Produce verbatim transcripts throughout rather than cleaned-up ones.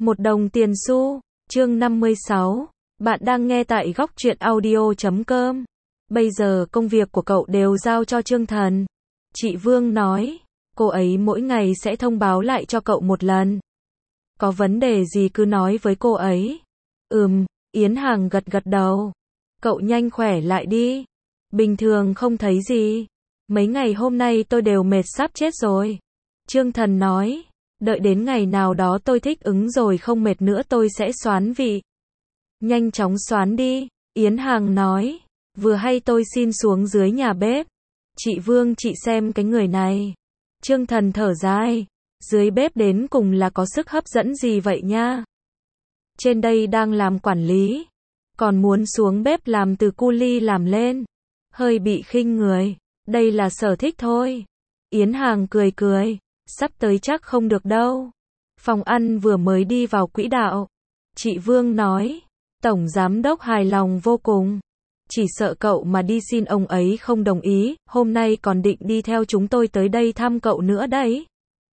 Một đồng tiền xu, chương năm mươi sáu. Bạn đang nghe tại góc truyện audio chấm com. Bây giờ công việc của cậu đều giao cho Chương Thần. Chị Vương nói, cô ấy mỗi ngày sẽ thông báo lại cho cậu một lần. Có vấn đề gì cứ nói với cô ấy. Ừm, Yến Hàng gật gật đầu. Cậu nhanh khỏe lại đi. Bình thường không thấy gì. Mấy ngày hôm nay tôi đều mệt sắp chết rồi. Chương Thần nói, đợi đến ngày nào đó tôi thích ứng rồi không mệt nữa tôi sẽ xoán vị. Nhanh chóng xoán đi, Yến Hàng nói, vừa hay tôi xin xuống dưới nhà bếp. Chị Vương chị xem cái người này. Chương Thần thở dài, dưới bếp đến cùng là có sức hấp dẫn gì vậy nha. Trên đây đang làm quản lý, còn muốn xuống bếp làm từ cu li làm lên. Hơi bị khinh người, đây là sở thích thôi. Yến Hàng cười cười, sắp tới chắc không được đâu. Phòng ăn vừa mới đi vào quỹ đạo. Chị Vương nói, Tổng Giám Đốc hài lòng vô cùng. Chỉ sợ cậu mà đi xin ông ấy không đồng ý, hôm nay còn định đi theo chúng tôi tới đây thăm cậu nữa đấy.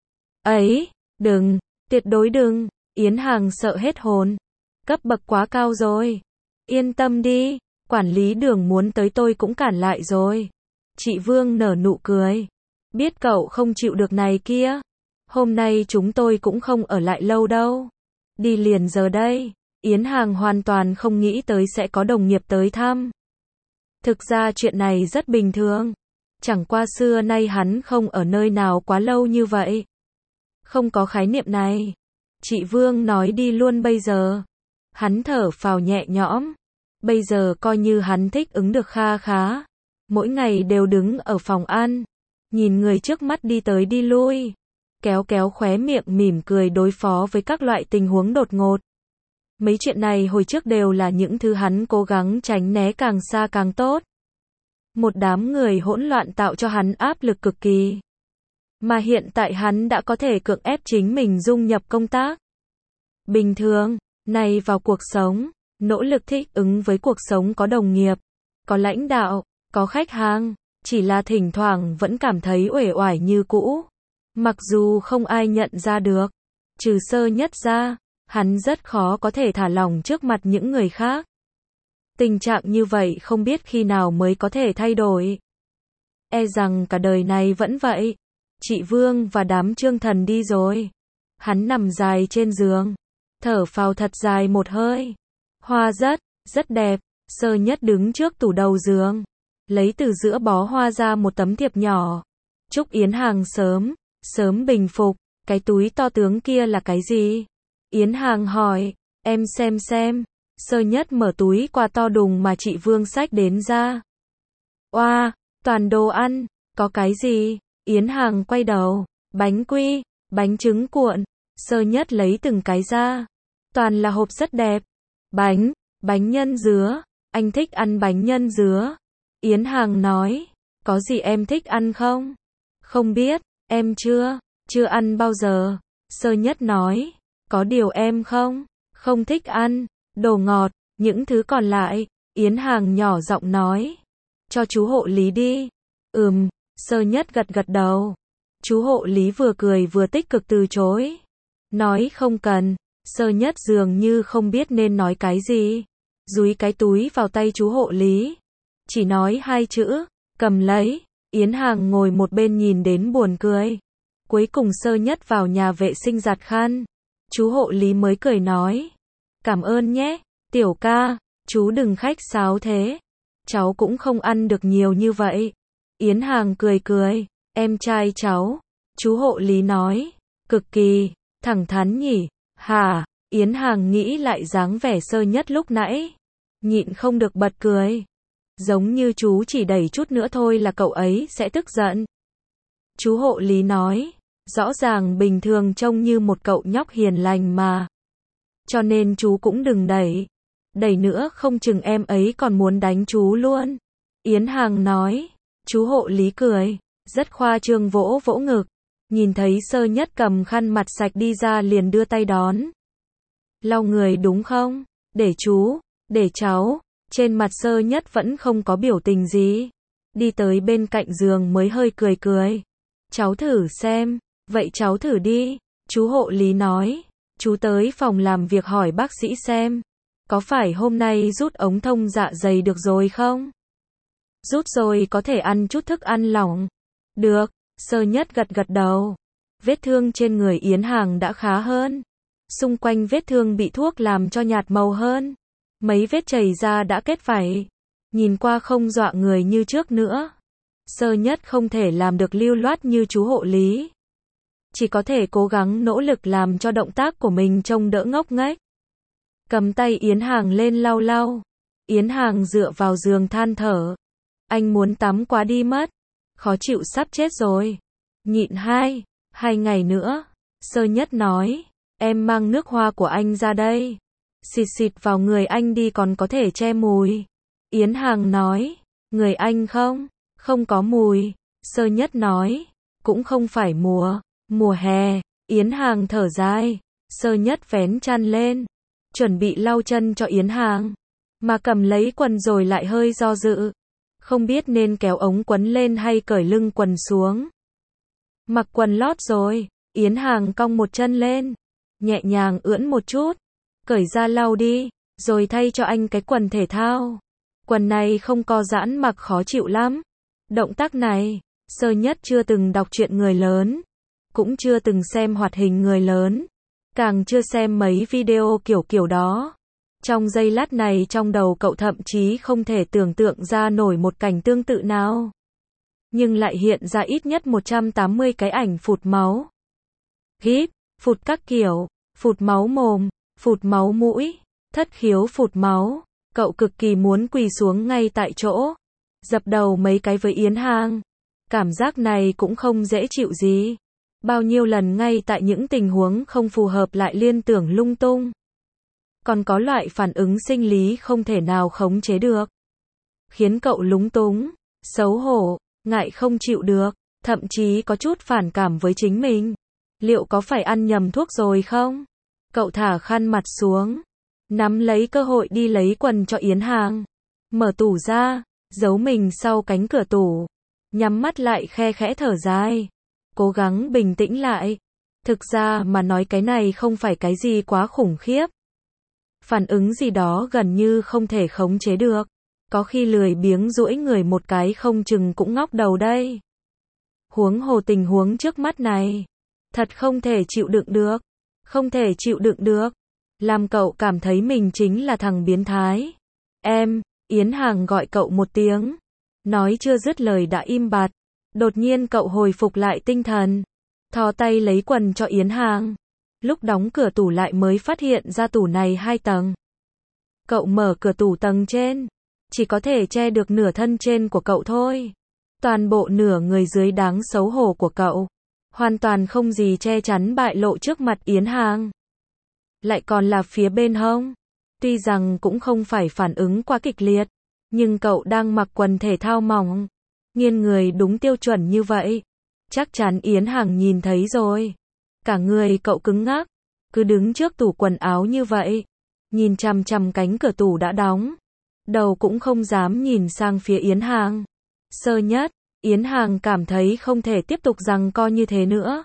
Ấy, đừng, tuyệt đối đừng, Yến Hàng sợ hết hồn. Cấp bậc quá cao rồi. Yên tâm đi, quản lý Đường muốn tới tôi cũng cản lại rồi. Chị Vương nở nụ cười. Biết cậu không chịu được này kia. Hôm nay chúng tôi cũng không ở lại lâu đâu. Đi liền giờ đây. Yến Hàng hoàn toàn không nghĩ tới sẽ có đồng nghiệp tới thăm. Thực ra chuyện này rất bình thường. Chẳng qua xưa nay hắn không ở nơi nào quá lâu như vậy. Không có khái niệm này. Chị Vương nói đi luôn bây giờ. Hắn thở phào nhẹ nhõm. Bây giờ coi như hắn thích ứng được kha khá. Mỗi ngày đều đứng ở phòng ăn. Nhìn người trước mắt đi tới đi lui. Kéo kéo khóe miệng mỉm cười đối phó với các loại tình huống đột ngột. Mấy chuyện này hồi trước đều là những thứ hắn cố gắng tránh né càng xa càng tốt. Một đám người hỗn loạn tạo cho hắn áp lực cực kỳ. Mà hiện tại hắn đã có thể cưỡng ép chính mình dung nhập công tác. Bình thường, này vào cuộc sống, nỗ lực thích ứng với cuộc sống có đồng nghiệp, có lãnh đạo, có khách hàng, chỉ là thỉnh thoảng vẫn cảm thấy uể oải như cũ. Mặc dù không ai nhận ra được, trừ Sơ Nhất ra, hắn rất khó có thể thả lỏng trước mặt những người khác. Tình trạng như vậy không biết khi nào mới có thể thay đổi. E rằng cả đời này vẫn vậy. Chị Vương và đám Chương Thần đi rồi. Hắn nằm dài trên giường, thở phào thật dài một hơi. Hoa rất, rất đẹp. Sơ Nhất đứng trước tủ đầu giường, lấy từ giữa bó hoa ra một tấm thiệp nhỏ. Chúc Yến Hàng sớm, sớm bình phục. Cái túi to tướng kia là cái gì? Yến Hàng hỏi, em xem xem. Sơ Nhất mở túi quà to đùng mà chị Vương xách đến ra. Oa, toàn đồ ăn, có cái gì? Yến Hàng quay đầu, bánh quy, bánh trứng cuộn. Sơ Nhất lấy từng cái ra. Toàn là hộp rất đẹp. Bánh, bánh nhân dứa, anh thích ăn bánh nhân dứa. Yến Hàng nói, có gì em thích ăn không? Không biết, em chưa, chưa ăn bao giờ. Sơ Nhất nói, có điều em không, không thích ăn, đồ ngọt, những thứ còn lại. Yến Hàng nhỏ giọng nói, cho chú hộ lý đi. Ừm, Sơ Nhất gật gật đầu. Chú hộ lý vừa cười vừa tích cực từ chối. Nói không cần. Sơ Nhất dường như không biết nên nói cái gì. Dúi cái túi vào tay chú hộ lý. Chỉ nói hai chữ, cầm lấy. Yến Hàng ngồi một bên nhìn đến buồn cười. Cuối cùng Sơ Nhất vào nhà vệ sinh giặt khăn. Chú hộ lý mới cười nói, cảm ơn nhé, tiểu ca, chú đừng khách sáo thế. Cháu cũng không ăn được nhiều như vậy. Yến Hàng cười cười, em trai cháu. Chú hộ lý nói, cực kỳ, thẳng thắn nhỉ, hả? Yến Hàng nghĩ lại dáng vẻ Sơ Nhất lúc nãy. Nhịn không được bật cười. Giống như chú chỉ đẩy chút nữa thôi là cậu ấy sẽ tức giận. Chú hộ lý nói, rõ ràng bình thường trông như một cậu nhóc hiền lành mà. Cho nên chú cũng đừng đẩy. Đẩy nữa không chừng em ấy còn muốn đánh chú luôn. Yến Hàng nói. Chú hộ lý cười, rất khoa trương vỗ vỗ ngực. Nhìn thấy Sơ Nhất cầm khăn mặt sạch đi ra liền đưa tay đón. Lau người đúng không? Để chú, để cháu. Trên mặt Sơ Nhất vẫn không có biểu tình gì. Đi tới bên cạnh giường mới hơi cười cười. Cháu thử xem. Vậy cháu thử đi. Chú hộ lý nói. Chú tới phòng làm việc hỏi bác sĩ xem, có phải hôm nay rút ống thông dạ dày được rồi không? Rút rồi có thể ăn chút thức ăn lỏng. Được, Sơ Nhất gật gật đầu. Vết thương trên người Yến Hàng đã khá hơn. Xung quanh vết thương bị thuốc làm cho nhạt màu hơn. Mấy vết chảy ra đã kết vảy. Nhìn qua không dọa người như trước nữa. Sơ Nhất không thể làm được lưu loát như chú hộ lý. Chỉ có thể cố gắng nỗ lực làm cho động tác của mình trông đỡ ngốc nghếch. Cầm tay Yến Hàng lên lau lau. Yến Hàng dựa vào giường than thở. Anh muốn tắm quá đi mất. Khó chịu sắp chết rồi. Nhịn hai, hai ngày nữa. Sơ Nhất nói. Em mang nước hoa của anh ra đây. Xịt xịt vào người anh đi còn có thể che mùi. Yến Hàng nói. Người anh không? Không có mùi. Sơ Nhất nói. Cũng không phải mùa. Mùa hè. Yến Hàng thở dài. Sơ Nhất vén chăn lên. Chuẩn bị lau chân cho Yến Hàng. Mà cầm lấy quần rồi lại hơi do dự. Không biết nên kéo ống quấn lên hay cởi lưng quần xuống. Mặc quần lót rồi. Yến Hàng cong một chân lên. Nhẹ nhàng ưỡn một chút. Cởi ra lau đi. Rồi thay cho anh cái quần thể thao. Quần này không co giãn mặc khó chịu lắm. Động tác này, Sơ Nhất chưa từng đọc truyện người lớn. Cũng chưa từng xem hoạt hình người lớn. Càng chưa xem mấy video kiểu kiểu đó. Trong giây lát này trong đầu cậu thậm chí không thể tưởng tượng ra nổi một cảnh tương tự nào. Nhưng lại hiện ra ít nhất một trăm tám mươi cái ảnh phụt máu. Gíp, phụt các kiểu, phụt máu mồm, phụt máu mũi, thất khiếu phụt máu. Cậu cực kỳ muốn quỳ xuống ngay tại chỗ. Dập đầu mấy cái với Yến Hàng. Cảm giác này cũng không dễ chịu gì. Bao nhiêu lần ngay tại những tình huống không phù hợp lại liên tưởng lung tung. Còn có loại phản ứng sinh lý không thể nào khống chế được. Khiến cậu lúng túng, xấu hổ, ngại không chịu được, thậm chí có chút phản cảm với chính mình. Liệu có phải ăn nhầm thuốc rồi không? Cậu thả khăn mặt xuống. Nắm lấy cơ hội đi lấy quần cho Yến Hàng. Mở tủ ra, giấu mình sau cánh cửa tủ. Nhắm mắt lại khe khẽ thở dài. Cố gắng bình tĩnh lại. Thực ra mà nói cái này không phải cái gì quá khủng khiếp. Phản ứng gì đó gần như không thể khống chế được. Có khi lười biếng duỗi người một cái không chừng cũng ngóc đầu đây. Huống hồ tình huống trước mắt này. Thật không thể chịu đựng được. Không thể chịu đựng được. Làm cậu cảm thấy mình chính là thằng biến thái. Em, Yến Hàng gọi cậu một tiếng. Nói chưa dứt lời đã im bặt. Đột nhiên cậu hồi phục lại tinh thần. Thò tay lấy quần cho Yến Hàng. Lúc đóng cửa tủ lại mới phát hiện ra tủ này hai tầng. Cậu mở cửa tủ tầng trên. Chỉ có thể che được nửa thân trên của cậu thôi. Toàn bộ nửa người dưới đáng xấu hổ của cậu. Hoàn toàn không gì che chắn bại lộ trước mặt Yến Hàng. Lại còn là phía bên hông. Tuy rằng cũng không phải phản ứng quá kịch liệt. Nhưng cậu đang mặc quần thể thao mỏng. Nghiêng người đúng tiêu chuẩn như vậy. Chắc chắn Yến Hàng nhìn thấy rồi. Cả người cậu cứng ngắc. Cứ đứng trước tủ quần áo như vậy. Nhìn chằm chằm cánh cửa tủ đã đóng. Đầu cũng không dám nhìn sang phía Yến Hàng. Sơ Nhất, Yến Hàng cảm thấy không thể tiếp tục giằng co như thế nữa.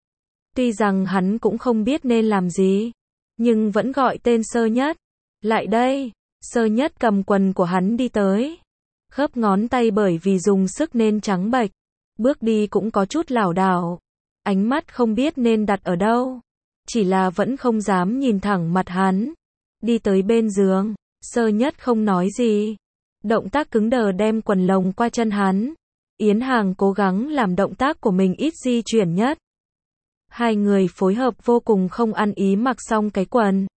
Tuy rằng hắn cũng không biết nên làm gì. Nhưng vẫn gọi tên Sơ Nhất. Lại đây. Sơ Nhất cầm quần của hắn đi tới. Khớp ngón tay bởi vì dùng sức nên trắng bệch. Bước đi cũng có chút lảo đảo. Ánh mắt không biết nên đặt ở đâu. Chỉ là vẫn không dám nhìn thẳng mặt hắn. Đi tới bên giường. Sơ Nhất không nói gì. Động tác cứng đờ đem quần lồng qua chân hắn. Yến Hàng cố gắng làm động tác của mình ít di chuyển nhất. Hai người phối hợp vô cùng không ăn ý mặc xong cái quần.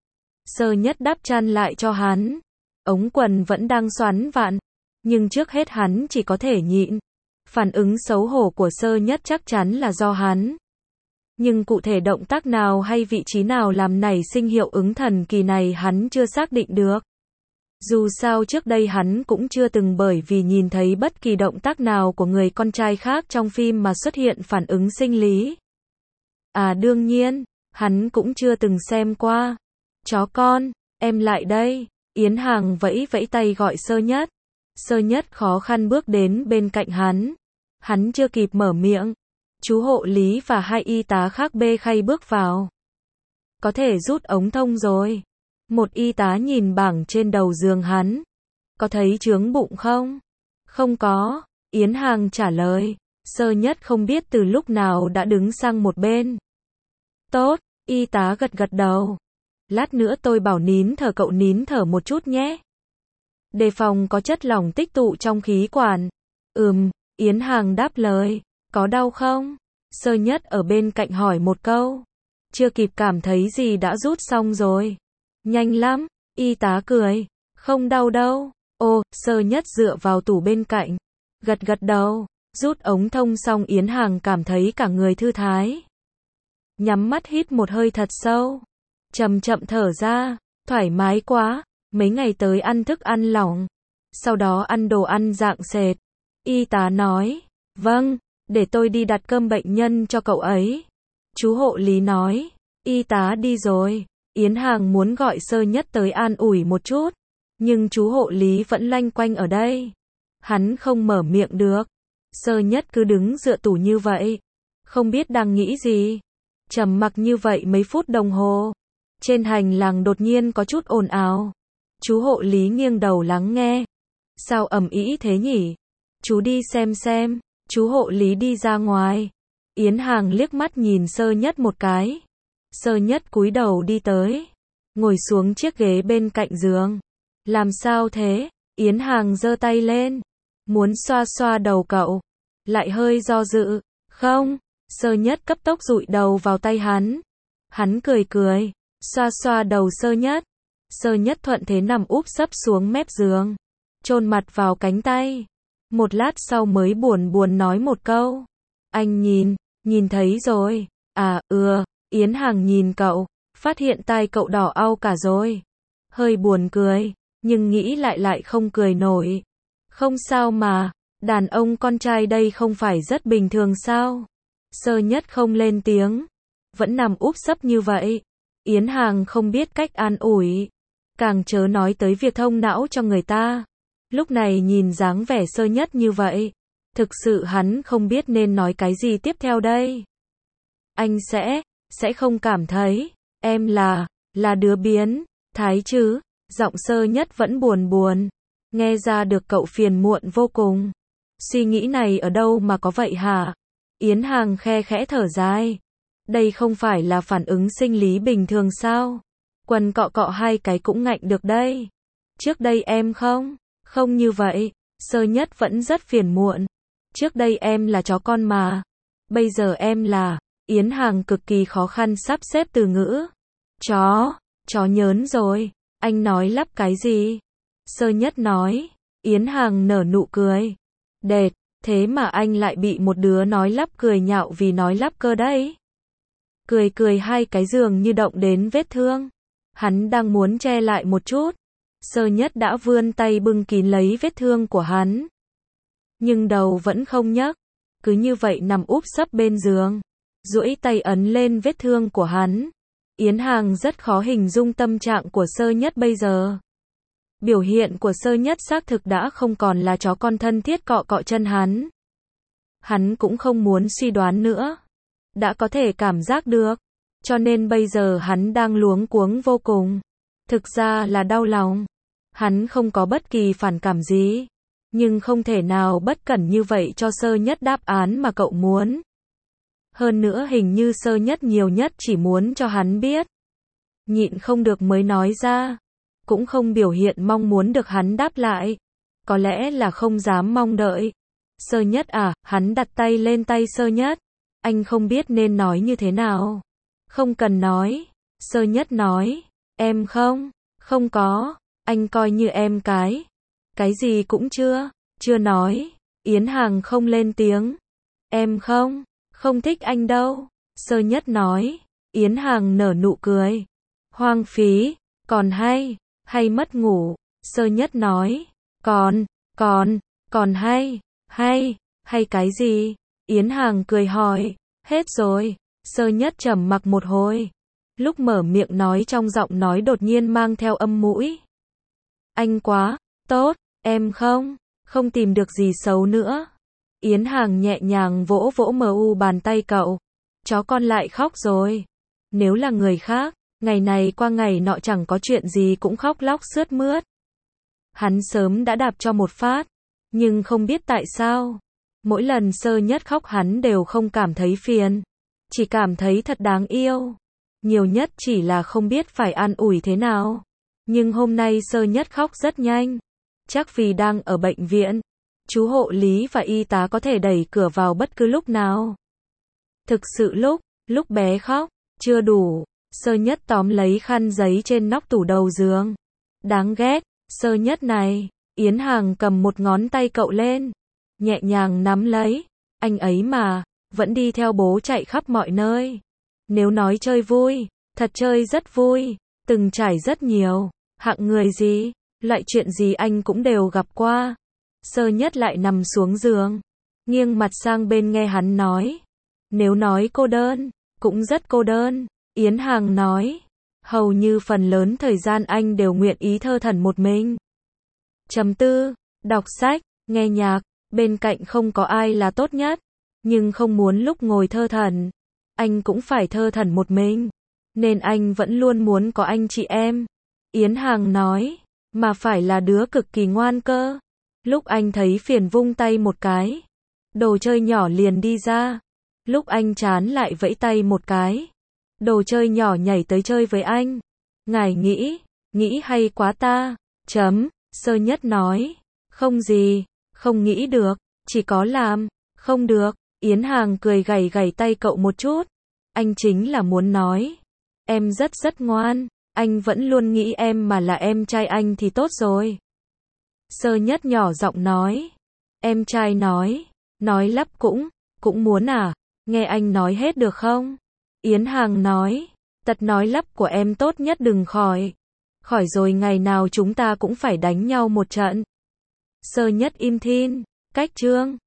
Sơ Nhất đắp chăn lại cho hắn. Ống quần vẫn đang xoắn vặn. Nhưng trước hết hắn chỉ có thể nhịn. Phản ứng xấu hổ của Sơ Nhất chắc chắn là do hắn. Nhưng cụ thể động tác nào hay vị trí nào làm nảy sinh hiệu ứng thần kỳ này hắn chưa xác định được. Dù sao trước đây hắn cũng chưa từng bởi vì nhìn thấy bất kỳ động tác nào của người con trai khác trong phim mà xuất hiện phản ứng sinh lý. À đương nhiên, hắn cũng chưa từng xem qua. Chó con, em lại đây. Yến Hàng vẫy vẫy tay gọi Sơ Nhất. Sơ Nhất khó khăn bước đến bên cạnh hắn. Hắn chưa kịp mở miệng. Chú hộ lý và hai y tá khác bê khay bước vào. có thể rút ống thông rồi. Một y tá nhìn bảng trên đầu giường hắn. Có thấy chướng bụng không? Không có, Yến Hàng trả lời. Sơ Nhất không biết từ lúc nào đã đứng sang một bên. Tốt, y tá gật gật đầu. Lát nữa tôi bảo nín thở cậu nín thở một chút nhé. Đề phòng có chất lỏng tích tụ trong khí quản. Ừm, Yến Hàng đáp lời. Có đau không? Sơ Nhất ở bên cạnh hỏi một câu. Chưa kịp cảm thấy gì đã rút xong rồi. Nhanh lắm, y tá cười. Không đau đâu. Ô, Sơ Nhất dựa vào tủ bên cạnh. Gật gật đầu. Rút ống thông xong Yến Hàng cảm thấy cả người thư thái. Nhắm mắt hít một hơi thật sâu. Chậm chậm thở ra. Thoải mái quá. Mấy ngày tới ăn thức ăn lỏng. Sau đó ăn đồ ăn dạng sệt. Y tá nói. Vâng, để tôi đi đặt cơm bệnh nhân cho cậu ấy. Chú hộ lý nói. Y tá đi rồi. Yến Hàng muốn gọi Sơ Nhất tới an ủi một chút. Nhưng chú hộ lý vẫn loanh quanh ở đây. Hắn không mở miệng được. Sơ Nhất cứ đứng dựa tủ như vậy. Không biết đang nghĩ gì. Trầm mặc như vậy mấy phút đồng hồ. Trên hành lang đột nhiên có chút ồn ào. Chú hộ lý nghiêng đầu lắng nghe. Sao ầm ĩ thế nhỉ? Chú đi xem xem. Chú hộ lý đi ra ngoài. Yến Hàng liếc mắt nhìn Sơ Nhất một cái. Sơ Nhất cúi đầu đi tới. Ngồi xuống chiếc ghế bên cạnh giường. Làm sao thế? Yến Hàng giơ tay lên. Muốn xoa xoa đầu cậu. Lại hơi do dự. Không. Sơ Nhất cấp tốc dụi đầu vào tay hắn. Hắn cười cười. Xoa xoa đầu Sơ Nhất. Sơ Nhất thuận thế nằm úp sấp xuống mép giường. Chôn mặt vào cánh tay. Một lát sau mới buồn buồn nói một câu. Anh nhìn, nhìn thấy rồi. À, ưa. Yến Hàng nhìn cậu. Phát hiện tai cậu đỏ au cả rồi. Hơi buồn cười. Nhưng nghĩ lại lại không cười nổi. Không sao mà. Đàn ông con trai đây không phải rất bình thường sao? Sơ Nhất không lên tiếng. Vẫn nằm úp sấp như vậy. Yến Hàng không biết cách an ủi. Càng chớ nói tới việc thông não cho người ta. Lúc này nhìn dáng vẻ Sơ Nhất như vậy. Thực sự hắn không biết nên nói cái gì tiếp theo đây. Anh sẽ, sẽ không cảm thấy, em là, là đứa biến, thái chứ. Giọng Sơ Nhất vẫn buồn buồn. Nghe ra được cậu phiền muộn vô cùng. Suy nghĩ này ở đâu mà có vậy hả? Yến Hàng khe khẽ thở dài. Đây không phải là phản ứng sinh lý bình thường sao? Quần cọ cọ hai cái cũng ngạnh được đây. Trước đây em không, không như vậy. Sơ Nhất vẫn rất phiền muộn. Trước đây em là chó con mà. Bây giờ em là. Yến Hàng cực kỳ khó khăn sắp xếp từ ngữ. Chó, chó nhớn rồi. Anh nói lắp cái gì? Sơ Nhất nói. Yến Hàng nở nụ cười. Đệt, thế mà anh lại bị một đứa nói lắp cười nhạo vì nói lắp cơ đấy. Cười cười hai cái giường như động đến vết thương. Hắn đang muốn che lại một chút. Sơ Nhất đã vươn tay bưng kín lấy vết thương của hắn. Nhưng đầu vẫn không nhấc. Cứ như vậy nằm úp sấp bên giường. Duỗi tay ấn lên vết thương của hắn. Yến Hàng rất khó hình dung tâm trạng của Sơ Nhất bây giờ. Biểu hiện của Sơ Nhất xác thực đã không còn là chó con thân thiết cọ cọ chân hắn. Hắn cũng không muốn suy đoán nữa. Đã có thể cảm giác được. Cho nên bây giờ hắn đang luống cuống vô cùng. Thực ra là đau lòng. Hắn không có bất kỳ phản cảm gì. Nhưng không thể nào bất cẩn như vậy cho Sơ Nhất đáp án mà cậu muốn. Hơn nữa hình như Sơ Nhất nhiều nhất chỉ muốn cho hắn biết. Nhịn không được mới nói ra. Cũng không biểu hiện mong muốn được hắn đáp lại. Có lẽ là không dám mong đợi. Sơ Nhất à, hắn đặt tay lên tay Sơ Nhất. Anh không biết nên nói như thế nào. Không cần nói. Sơ Nhất nói. Em không, không có. Anh coi như em cái. Cái gì cũng chưa, chưa nói. Yến Hàng không lên tiếng. Em không, không thích anh đâu. Sơ Nhất nói. Yến Hàng nở nụ cười. Hoang phí, còn hay, hay mất ngủ. Sơ Nhất nói. Còn, còn, còn hay, hay, hay cái gì? Yến Hàng cười hỏi. Hết rồi. Sơ Nhất trầm mặc một hồi. Lúc mở miệng nói trong giọng nói đột nhiên mang theo âm mũi. Anh quá, tốt, em không, không tìm được gì xấu nữa. Yến Hàng nhẹ nhàng vỗ vỗ mờ u bàn tay cậu. Chó con lại khóc rồi. Nếu là người khác, Ngày này qua ngày nọ chẳng có chuyện gì cũng khóc lóc sướt mướt. Hắn sớm đã đạp cho một phát, nhưng không biết tại sao. Mỗi lần Sơ Nhất khóc hắn đều không cảm thấy phiền, chỉ cảm thấy thật đáng yêu. Nhiều nhất chỉ là không biết phải an ủi thế nào. Nhưng hôm nay Sơ Nhất khóc rất nhanh, chắc vì đang ở bệnh viện. Chú hộ lý và y tá có thể đẩy cửa vào bất cứ lúc nào. Thực sự lúc, lúc bé khóc, chưa đủ. Sơ Nhất tóm lấy khăn giấy trên nóc tủ đầu giường. Đáng ghét, Sơ Nhất này. Yến Hàng cầm một ngón tay cậu lên, nhẹ nhàng nắm lấy. Anh ấy mà, vẫn đi theo bố chạy khắp mọi nơi. Nếu nói chơi vui, thật chơi rất vui, từng trải rất nhiều. Hạng người gì, loại chuyện gì anh cũng đều gặp qua. Sơ Nhất lại nằm xuống giường, nghiêng mặt sang bên nghe hắn nói. Nếu nói cô đơn, cũng rất cô đơn. Yến Hàng nói, hầu như phần lớn thời gian anh đều nguyện ý thơ thẩn một mình. Chấm tư, đọc sách, nghe nhạc, bên cạnh không có ai là tốt nhất. Nhưng không muốn lúc ngồi thơ thẩn, anh cũng phải thơ thẩn một mình. Nên anh vẫn luôn muốn có anh chị em. Yến Hàng nói, mà phải là đứa cực kỳ ngoan cơ. Lúc anh thấy phiền vung tay một cái, đồ chơi nhỏ liền đi ra. Lúc anh chán lại vẫy tay một cái, đồ chơi nhỏ nhảy tới chơi với anh. Ngài nghĩ, nghĩ hay quá ta. Chấm, Sơ Nhất nói, không gì, không nghĩ được, chỉ có làm, không được. Yến Hàng cười gảy gảy tay cậu một chút. Anh chính là muốn nói, em rất rất ngoan, anh vẫn luôn nghĩ em mà là em trai anh thì tốt rồi. Sơ Nhất nhỏ giọng nói, em trai nói, nói lắp cũng, cũng muốn à, nghe anh nói hết được không? Yến Hàng nói, tật nói lắp của em tốt nhất đừng khỏi. Khỏi rồi ngày nào chúng ta cũng phải đánh nhau một trận. Sơ Nhất im thin, cách chương.